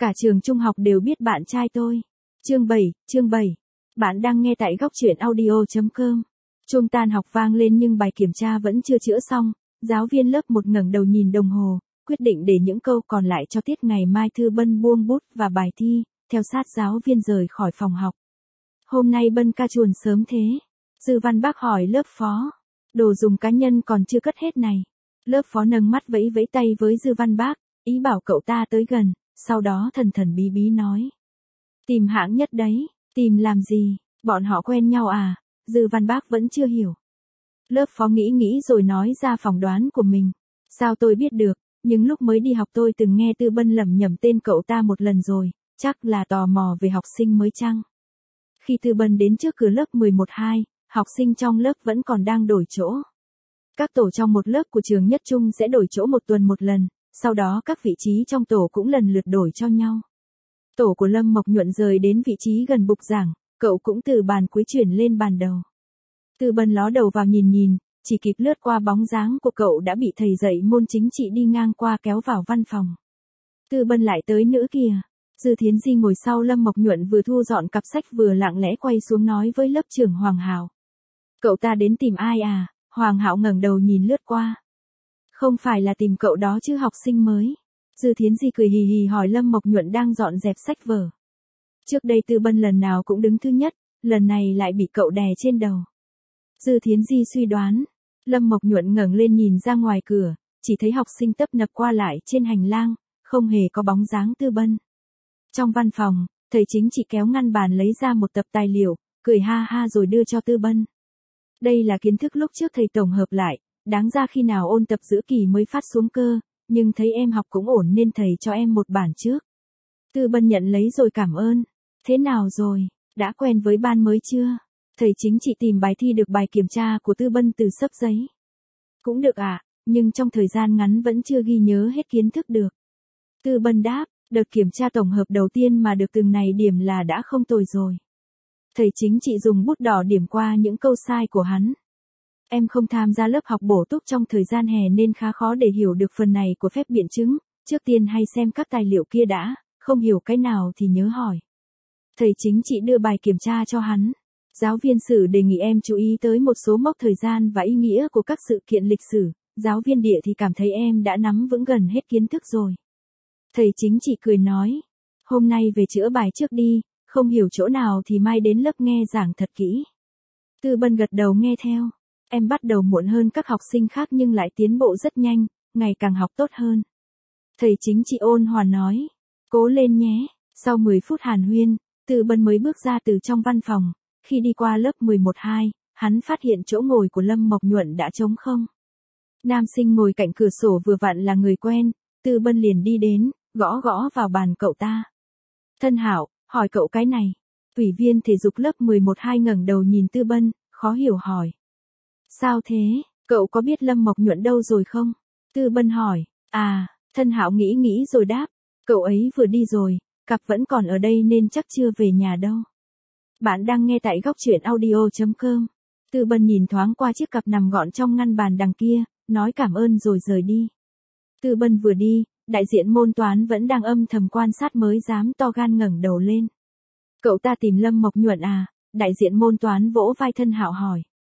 Cả trường trung học đều biết bạn trai tôi. Chương 7. Bạn đang nghe tại góc truyện audio.com. Chuông tan học vang lên nhưng bài kiểm tra vẫn chưa chữa xong. Giáo viên lớp 1 ngẩng đầu nhìn đồng hồ, quyết định để những câu còn lại cho tiết ngày mai. Thư Bân buông bút và bài thi, theo sát giáo viên rời khỏi phòng học. Hôm nay Bân ca chuồn sớm thế? Dư Văn Bác hỏi lớp phó. Đồ dùng cá nhân còn chưa cất hết này. Lớp phó nâng mắt vẫy vẫy tay với Dư Văn Bác, ý bảo cậu ta tới gần, sau đó thần thần bí bí nói. Tìm hãng nhất đấy, tìm làm gì, bọn họ quen nhau à? Dư Văn Bác vẫn chưa hiểu. Lớp phó nghĩ rồi nói ra phỏng đoán của mình. Sao tôi biết được, nhưng lúc mới đi học tôi từng nghe Tư Bân lẩm nhẩm tên cậu ta một lần rồi, chắc là tò mò về học sinh mới chăng? Khi Tư Bân đến trước cửa lớp 11-2, học sinh trong lớp vẫn còn đang đổi chỗ. Các tổ trong một lớp của trường Nhất Trung sẽ đổi chỗ một tuần một lần, sau đó các vị trí trong tổ cũng lần lượt đổi cho nhau. Tổ của Lâm Mộc Nhuận rời đến vị trí gần bục giảng, cậu cũng từ bàn cuối chuyển lên bàn đầu. Tư Bân ló đầu vào nhìn, chỉ kịp lướt qua bóng dáng của cậu đã bị thầy dạy môn chính trị đi ngang qua kéo vào văn phòng. Tư Bân lại tới nữa kìa. Dư Thiến Di ngồi sau Lâm Mộc Nhuận vừa thu dọn cặp sách vừa lặng lẽ quay xuống nói với lớp trưởng Hoàng Hạo. Cậu ta đến tìm ai à? Hoàng Hạo ngẩng đầu nhìn lướt qua. Không phải là tìm cậu đó chứ, học sinh mới. Dư Thiến Di cười hì hì hỏi Lâm Mộc Nhuận đang dọn dẹp sách vở. Trước đây Tư Bân lần nào cũng đứng thứ nhất, lần này lại bị cậu đè trên đầu. Dư Thiến Di suy đoán. Lâm Mộc Nhuận ngẩng lên nhìn ra ngoài cửa, chỉ thấy học sinh tấp nập qua lại trên hành lang, không hề có bóng dáng Tư Bân. Trong văn phòng, thầy chính trị kéo ngăn bàn lấy ra một tập tài liệu, cười ha ha rồi đưa cho Tư Bân. Đây là kiến thức lúc trước thầy tổng hợp lại, đáng ra khi nào ôn tập giữa kỳ mới phát xuống cơ, nhưng thấy em học cũng ổn nên thầy cho em một bản trước. Tư Bân nhận lấy rồi cảm ơn. Thế nào rồi, đã quen với ban mới chưa? Thầy chính trị tìm bài thi được bài kiểm tra của Tư Bân từ xấp giấy. Cũng được ạ, nhưng trong thời gian ngắn vẫn chưa ghi nhớ hết kiến thức được. Tư Bân đáp, đợt kiểm tra tổng hợp đầu tiên mà được từng này điểm là đã không tồi rồi. Thầy chính trị dùng bút đỏ điểm qua những câu sai của hắn. Em không tham gia lớp học bổ túc trong thời gian hè nên khá khó để hiểu được phần này của phép biện chứng, trước tiên hay xem các tài liệu kia đã, không hiểu cái nào thì nhớ hỏi. Thầy chính trị đưa bài kiểm tra cho hắn. Giáo viên sử đề nghị em chú ý tới một số mốc thời gian và ý nghĩa của các sự kiện lịch sử, giáo viên địa thì cảm thấy em đã nắm vững gần hết kiến thức rồi. Thầy chính trị cười nói, hôm nay về chữa bài trước đi, không hiểu chỗ nào thì mai đến lớp nghe giảng thật kỹ. Tư Bân gật đầu nghe theo. Em bắt đầu muộn hơn các học sinh khác nhưng lại tiến bộ rất nhanh, ngày càng học tốt hơn. Thầy chính trị ôn hòa nói, cố lên nhé. Sau 10 phút hàn huyên, Tư Bân mới bước ra từ trong văn phòng. Khi đi qua lớp 11-2, hắn phát hiện chỗ ngồi của Lâm Mộc Nhuận đã trống không. Nam sinh ngồi cạnh cửa sổ vừa vặn là người quen, Tư Bân liền đi đến, gõ vào bàn cậu ta. Thân Hạo, hỏi cậu cái này. Ủy viên thể dục lớp 11-2 ngẩng đầu nhìn Tư Bân, khó hiểu hỏi. Sao thế, cậu có biết Lâm Mộc Nhuận đâu rồi không? Tư Bân hỏi. À, Thân Hạo nghĩ rồi đáp. Cậu ấy vừa đi rồi, cặp vẫn còn ở đây nên chắc chưa về nhà đâu. Bạn đang nghe tại góc truyện audio.com. Tư Bân nhìn thoáng qua chiếc cặp nằm gọn trong ngăn bàn đằng kia, nói cảm ơn rồi rời đi. Tư Bân vừa đi, đại diện môn toán vẫn đang âm thầm quan sát mới dám to gan ngẩng đầu lên. Cậu ta tìm Lâm Mộc Nhuận à? Đại diện môn toán vỗ vai Thân Hạo hỏi.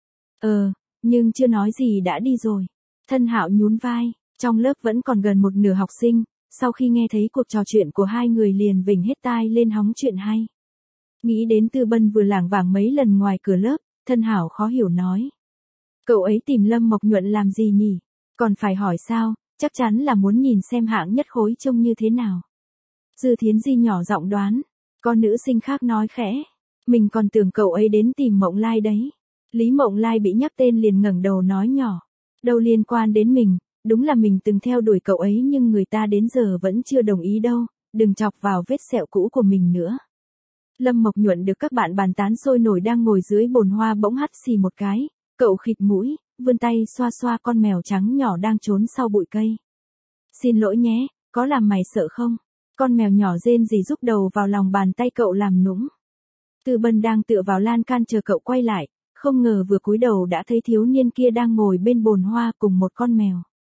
Nhưng chưa nói gì đã đi rồi. Thân Hạo nhún vai, trong lớp vẫn còn gần một nửa học sinh, sau khi nghe thấy cuộc trò chuyện của hai người liền vểnh hết tai lên hóng chuyện hay. Nghĩ đến Tư Bân vừa lảng vảng mấy lần ngoài cửa lớp, Thân Hạo khó hiểu nói. Cậu ấy tìm Lâm Mộc Nhuận làm gì nhỉ? Còn phải hỏi sao, chắc chắn là muốn nhìn xem hạng nhất khối trông như thế nào. Dư Thiến Di nhỏ giọng đoán, con nữ sinh khác nói khẽ. Mình còn tưởng cậu ấy đến tìm Mộng Lai đấy. Lý Mộng Lai bị nhắc tên liền ngẩng đầu nói nhỏ. Đâu liên quan đến mình, đúng là mình từng theo đuổi cậu ấy nhưng người ta đến giờ vẫn chưa đồng ý đâu, đừng chọc vào vết sẹo cũ của mình nữa. Lâm Mộc Nhuận được các bạn bàn tán sôi nổi đang ngồi dưới bồn hoa bỗng hắt xì một cái, cậu khịt mũi, vươn tay xoa con mèo trắng nhỏ đang trốn sau bụi cây. Xin lỗi nhé, có làm mày sợ không? Con mèo nhỏ rên rỉ rúc đầu vào lòng bàn tay cậu làm nũng. Tư Bân đang tựa vào lan can chờ cậu quay lại, không ngờ vừa cúi đầu đã thấy thiếu niên kia đang ngồi bên bồn hoa cùng một con mèo.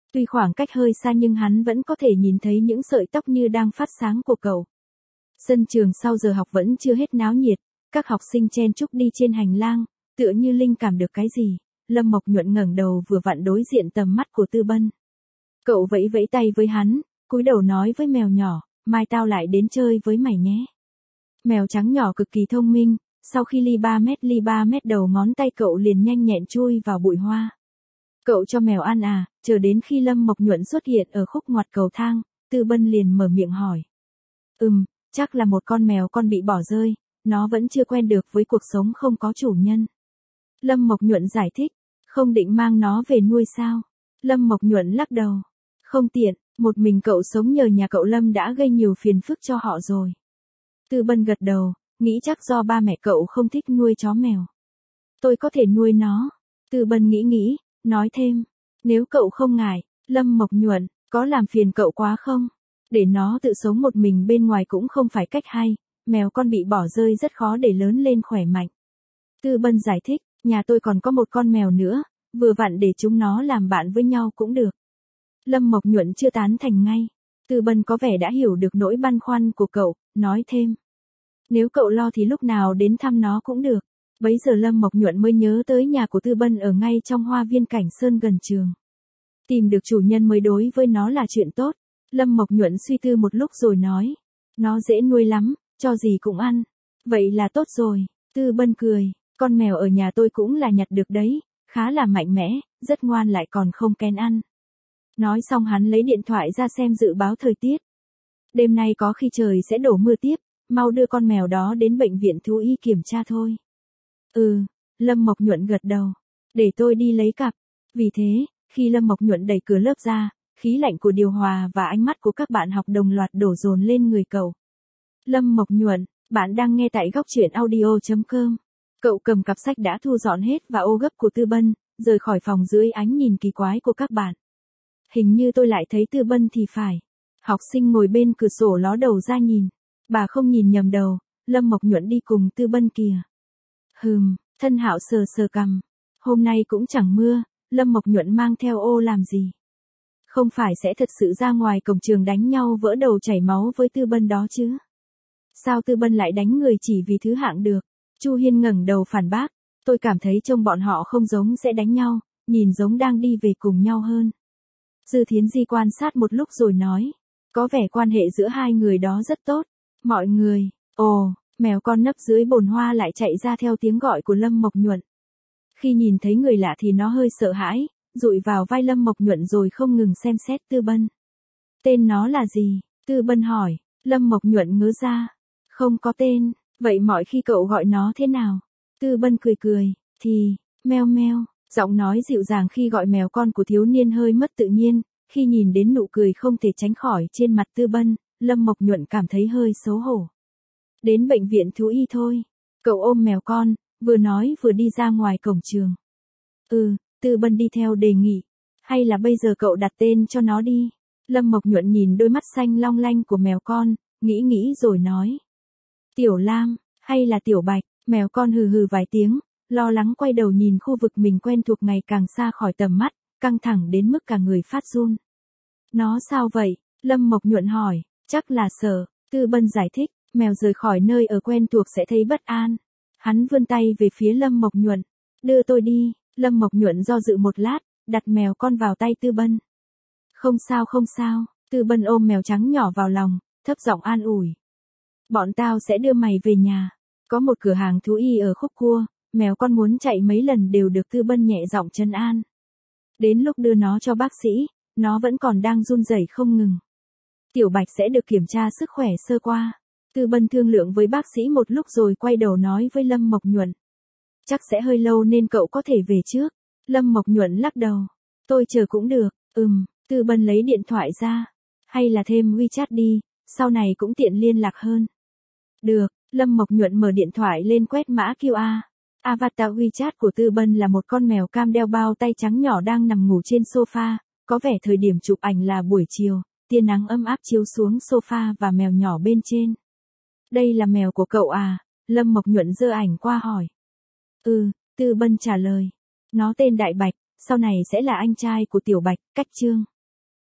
Tuy khoảng cách hơi xa nhưng hắn vẫn có thể nhìn thấy những sợi tóc như đang phát sáng của cậu. Sân trường sau giờ học vẫn chưa hết náo nhiệt, các học sinh chen chúc đi trên hành lang, tựa như linh cảm được cái gì. Lâm Mộc Nhuận ngẩng đầu vừa vặn đối diện tầm mắt của Tư Bân. Cậu vẫy vẫy tay với hắn, cúi đầu nói với mèo nhỏ, mai tao lại đến chơi với mày nhé. Mèo trắng nhỏ cực kỳ thông minh, sau khi ly 3 mét đầu ngón tay cậu liền nhanh nhẹn chui vào bụi hoa. Cậu cho mèo ăn à, chờ đến khi Lâm Mộc Nhuận xuất hiện ở khúc ngoặt cầu thang, Tư Bân liền mở miệng hỏi. Chắc là một con mèo con bị bỏ rơi, nó vẫn chưa quen được với cuộc sống không có chủ nhân. Lâm Mộc Nhuận giải thích, không định mang nó về nuôi sao? Lâm Mộc Nhuận lắc đầu. Không tiện, một mình cậu sống nhờ nhà cậu Lâm đã gây nhiều phiền phức cho họ rồi. Tư Bân gật đầu, nghĩ chắc do ba mẹ cậu không thích nuôi chó mèo. Tôi có thể nuôi nó. Tư Bân nghĩ, nói thêm, nếu cậu không ngại, Lâm Mộc Nhuận, có làm phiền cậu quá không? Để nó tự sống một mình bên ngoài cũng không phải cách hay, mèo con bị bỏ rơi rất khó để lớn lên khỏe mạnh. Tư Bân giải thích, nhà tôi còn có một con mèo nữa, vừa vặn để chúng nó làm bạn với nhau cũng được. Lâm Mộc Nhuận chưa tán thành ngay. Tư Bân có vẻ đã hiểu được nỗi băn khoăn của cậu, nói thêm. Nếu cậu lo thì lúc nào đến thăm nó cũng được. Bấy giờ Lâm Mộc Nhuận mới nhớ tới nhà của Tư Bân ở ngay trong hoa viên Cảnh Sơn gần trường. Tìm được chủ nhân mới đối với nó là chuyện tốt. Lâm Mộc Nhuận suy tư một lúc rồi nói. Nó dễ nuôi lắm, cho gì cũng ăn. Vậy là tốt rồi. Tư Bân cười. Con mèo ở nhà tôi cũng là nhặt được đấy, khá là mạnh mẽ, rất ngoan lại còn không kén ăn. Nói xong hắn lấy điện thoại ra xem dự báo thời tiết. Đêm nay có khi trời sẽ đổ mưa tiếp, mau đưa con mèo đó đến bệnh viện thú y kiểm tra thôi. Lâm Mộc Nhuận gật đầu. Để tôi đi lấy cặp. Vì thế, khi Lâm Mộc Nhuận đẩy cửa lớp ra, khí lạnh của điều hòa và ánh mắt của các bạn học đồng loạt đổ dồn lên người cậu. Lâm Mộc Nhuận, bạn đang nghe tại góc truyện audio.com. Cậu cầm cặp sách đã thu dọn hết và ô gấp của Tư Bân, rời khỏi phòng dưới ánh nhìn kỳ quái của các bạn. Hình như tôi lại thấy Tư Bân thì phải. Học sinh ngồi bên cửa sổ ló đầu ra nhìn. Bà không nhìn nhầm đầu, Lâm Mộc Nhuận đi cùng Tư Bân kìa. Thân Hạo sờ sờ cằm. Hôm nay cũng chẳng mưa, Lâm Mộc Nhuận mang theo ô làm gì? Không phải sẽ thật sự ra ngoài cổng trường đánh nhau vỡ đầu chảy máu với Tư Bân đó chứ? Sao Tư Bân lại đánh người chỉ vì thứ hạng được? Chu Hiên ngẩng đầu phản bác, tôi cảm thấy trông bọn họ không giống sẽ đánh nhau, nhìn giống đang đi về cùng nhau hơn. Dư Thiến Di quan sát một lúc rồi nói, có vẻ quan hệ giữa hai người đó rất tốt. Mọi người, mèo con nấp dưới bồn hoa lại chạy ra theo tiếng gọi của Lâm Mộc Nhuận. Khi nhìn thấy người lạ thì nó hơi sợ hãi, dụi vào vai Lâm Mộc Nhuận rồi không ngừng xem xét Tư Bân. Tên nó là gì? Tư Bân hỏi. Lâm Mộc Nhuận ngớ ra. Không có tên, vậy mọi khi cậu gọi nó thế nào? Tư Bân cười, thì, meo meo. Giọng nói dịu dàng khi gọi mèo con của thiếu niên hơi mất tự nhiên, khi nhìn đến nụ cười không thể tránh khỏi trên mặt Tư Bân, Lâm Mộc Nhuận cảm thấy hơi xấu hổ. Đến bệnh viện thú y thôi. Cậu ôm mèo con, vừa nói vừa đi ra ngoài cổng trường. Tư Bân đi theo đề nghị. Hay là bây giờ cậu đặt tên cho nó đi. Lâm Mộc Nhuận nhìn đôi mắt xanh long lanh của mèo con, nghĩ rồi nói. Tiểu Lam, hay là Tiểu Bạch? Mèo con hừ vài tiếng, lo lắng quay đầu nhìn khu vực mình quen thuộc ngày càng xa khỏi tầm mắt, căng thẳng đến mức cả người phát run. Nó sao vậy? Lâm Mộc Nhuận hỏi. Chắc là sợ. Tư Bân giải thích, mèo rời khỏi nơi ở quen thuộc sẽ thấy bất an. Hắn vươn tay về phía Lâm Mộc Nhuận. Đưa tôi đi. Lâm Mộc Nhuận do dự một lát, đặt mèo con vào tay Tư Bân. Không sao. Tư Bân ôm mèo trắng nhỏ vào lòng, thấp giọng an ủi. Bọn tao sẽ đưa mày về nhà. Có một cửa hàng thú y ở khúc cua, mèo con muốn chạy mấy lần đều được Tư Bân nhẹ giọng trấn an. Đến lúc đưa nó cho bác sĩ, nó vẫn còn đang run rẩy không ngừng. Tiểu Bạch sẽ được kiểm tra sức khỏe sơ qua. Tư Bân thương lượng với bác sĩ một lúc rồi quay đầu nói với Lâm Mộc Nhuận. Chắc sẽ hơi lâu nên cậu có thể về trước. Lâm Mộc Nhuận lắc đầu. Tôi chờ cũng được. Tư Bân lấy điện thoại ra. Hay là thêm WeChat đi, sau này cũng tiện liên lạc hơn. Được, Lâm Mộc Nhuận mở điện thoại lên quét mã QR. Avatar WeChat của Tư Bân là một con mèo cam đeo bao tay trắng nhỏ đang nằm ngủ trên sofa, có vẻ thời điểm chụp ảnh là buổi chiều, tia nắng ấm áp chiếu xuống sofa và mèo nhỏ bên trên. Đây là mèo của cậu à? Lâm Mộc Nhuận giơ ảnh qua hỏi. Tư Bân trả lời. Nó tên Đại Bạch, sau này sẽ là anh trai của Tiểu Bạch, Cách Trương.